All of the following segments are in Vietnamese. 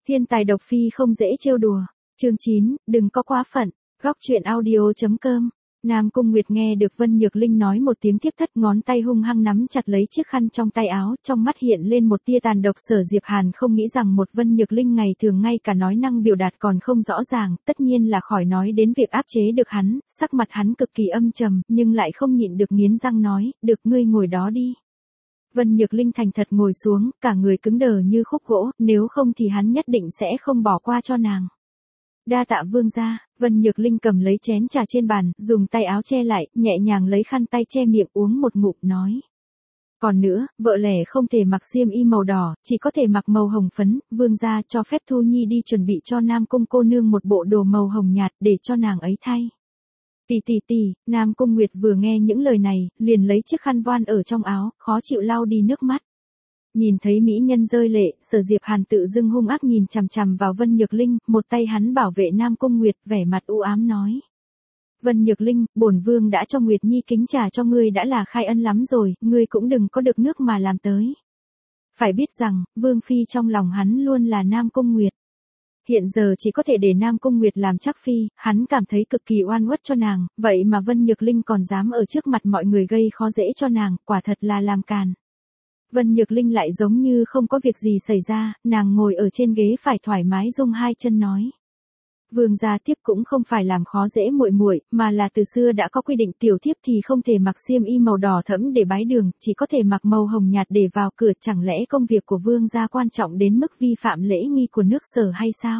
Thiên tài độc phi không dễ trêu đùa. Chương 9, đừng có quá phận. Góc truyện audio.com. Nam Cung Nguyệt nghe được Vân Nhược Linh nói một tiếng tiếp thất, ngón tay hung hăng nắm chặt lấy chiếc khăn trong tay áo, trong mắt hiện lên một tia tàn độc. Sở Diệp Hàn không nghĩ rằng một Vân Nhược Linh ngày thường ngay cả nói năng biểu đạt còn không rõ ràng, tất nhiên là khỏi nói đến việc áp chế được hắn, sắc mặt hắn cực kỳ âm trầm, nhưng lại không nhịn được nghiến răng nói, được, ngươi ngồi đó đi. Vân Nhược Linh thành thật ngồi xuống, cả người cứng đờ như khúc gỗ, nếu không thì hắn nhất định sẽ không bỏ qua cho nàng. Đa tạ vương gia. Vân Nhược Linh cầm lấy chén trà trên bàn, dùng tay áo che lại, nhẹ nhàng lấy khăn tay che miệng uống một ngụm nói. Còn nữa, vợ lẽ không thể mặc xiêm y màu đỏ, chỉ có thể mặc màu hồng phấn, vương gia cho phép Thu Nhi đi chuẩn bị cho Nam Cung cô nương một bộ đồ màu hồng nhạt để cho nàng ấy thay. Tỷ, Nam Cung Nguyệt vừa nghe những lời này, liền lấy chiếc khăn voan ở trong áo, khó chịu lau đi nước mắt. Nhìn thấy mỹ nhân rơi lệ, Sở Diệp Hàn tự dưng hung ác nhìn chằm chằm vào Vân Nhược Linh, một tay hắn bảo vệ Nam Cung Nguyệt, vẻ mặt u ám nói. Vân Nhược Linh, bổn vương đã cho Nguyệt Nhi kính trà cho ngươi đã là khai ân lắm rồi, ngươi cũng đừng có được nước mà làm tới. Phải biết rằng, vương phi trong lòng hắn luôn là Nam Cung Nguyệt. Hiện giờ chỉ có thể để Nam Cung Nguyệt làm chắc phi, hắn cảm thấy cực kỳ oan uất cho nàng, vậy mà Vân Nhược Linh còn dám ở trước mặt mọi người gây khó dễ cho nàng, quả thật là làm càn. Vân Nhược Linh lại giống như không có việc gì xảy ra, nàng ngồi ở trên ghế phải thoải mái dung hai chân nói. Vương gia tiếp cũng không phải làm khó dễ muội muội, mà là từ xưa đã có quy định tiểu thiếp thì không thể mặc xiêm y màu đỏ thẫm để bái đường, chỉ có thể mặc màu hồng nhạt để vào cửa, chẳng lẽ công việc của vương gia quan trọng đến mức vi phạm lễ nghi của nước Sở hay sao?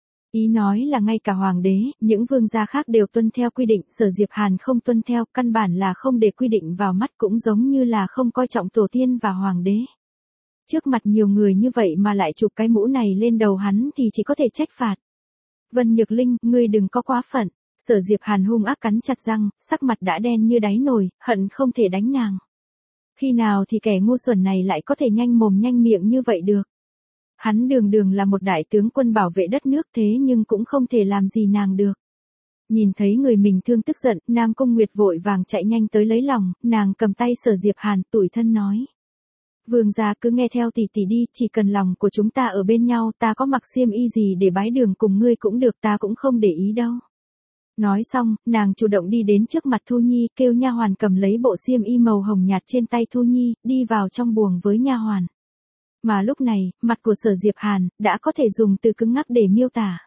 Ý nói là ngay cả hoàng đế, những vương gia khác đều tuân theo quy định, Sở Diệp Hàn không tuân theo, căn bản là không để quy định vào mắt, cũng giống như là không coi trọng tổ tiên và hoàng đế. Trước mặt nhiều người như vậy mà lại chụp cái mũ này lên đầu hắn thì chỉ có thể trách phạt. Vân Nhược Linh, ngươi đừng có quá phận. Sở Diệp Hàn hung ác cắn chặt răng, sắc mặt đã đen như đáy nồi, hận không thể đánh nàng. Khi nào thì kẻ ngu xuẩn này lại có thể nhanh mồm nhanh miệng như vậy được? Hắn đường là một đại tướng quân bảo vệ đất nước, thế nhưng cũng không thể làm gì nàng được. Nhìn thấy người mình thương tức giận, Nam Cung Nguyệt vội vàng chạy nhanh tới lấy lòng, nàng cầm tay Sở Diệp Hàn, tủi thân nói. Vương gia cứ nghe theo tỷ đi, chỉ cần lòng của chúng ta ở bên nhau, ta có mặc xiêm y gì để bái đường cùng ngươi cũng được, ta cũng không để ý đâu. Nói xong, nàng chủ động đi đến trước mặt Thu Nhi, kêu nha hoàn cầm lấy bộ xiêm y màu hồng nhạt trên tay Thu Nhi, đi vào trong buồng với nha hoàn. Mà lúc này, mặt của Sở Diệp Hàn đã có thể dùng từ cứng ngắc để miêu tả.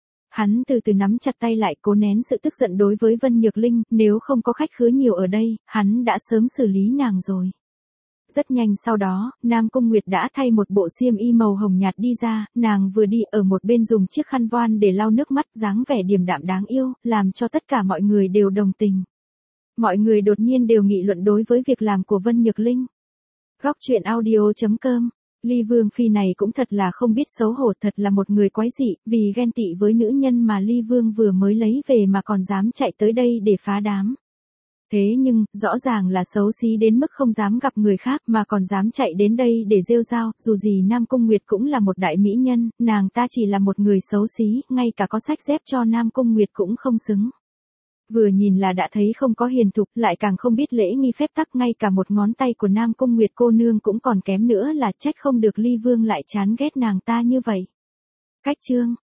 Hắn từ từ nắm chặt tay lại, cố nén sự tức giận đối với Vân Nhược Linh, nếu không có khách khứa nhiều ở đây, hắn đã sớm xử lý nàng rồi. Rất nhanh sau đó, Nam Cung Nguyệt đã thay một bộ xiêm y màu hồng nhạt đi ra, nàng vừa đi ở một bên dùng chiếc khăn voan để lau nước mắt, dáng vẻ điềm đạm đáng yêu, làm cho tất cả mọi người đều đồng tình. Mọi người đột nhiên đều nghị luận đối với việc làm của Vân Nhược Linh. Góc truyện audio.com. Ly Vương phi này cũng thật là không biết xấu hổ, thật là một người quái dị, vì ghen tị với nữ nhân mà Ly Vương vừa mới lấy về mà còn dám chạy tới đây để phá đám. Thế nhưng, rõ ràng là xấu xí đến mức không dám gặp người khác mà còn dám chạy đến đây để rêu rao, dù gì Nam Cung Nguyệt cũng là một đại mỹ nhân, nàng ta chỉ là một người xấu xí, ngay cả có sách dép cho Nam Cung Nguyệt cũng không xứng. Vừa nhìn là đã thấy không có hiền thục, lại càng không biết lễ nghi phép tắc, ngay cả một ngón tay của Nam Cung Nguyệt cô nương cũng còn kém nữa, là trách không được Ly Vương lại chán ghét nàng ta như vậy. Cách chương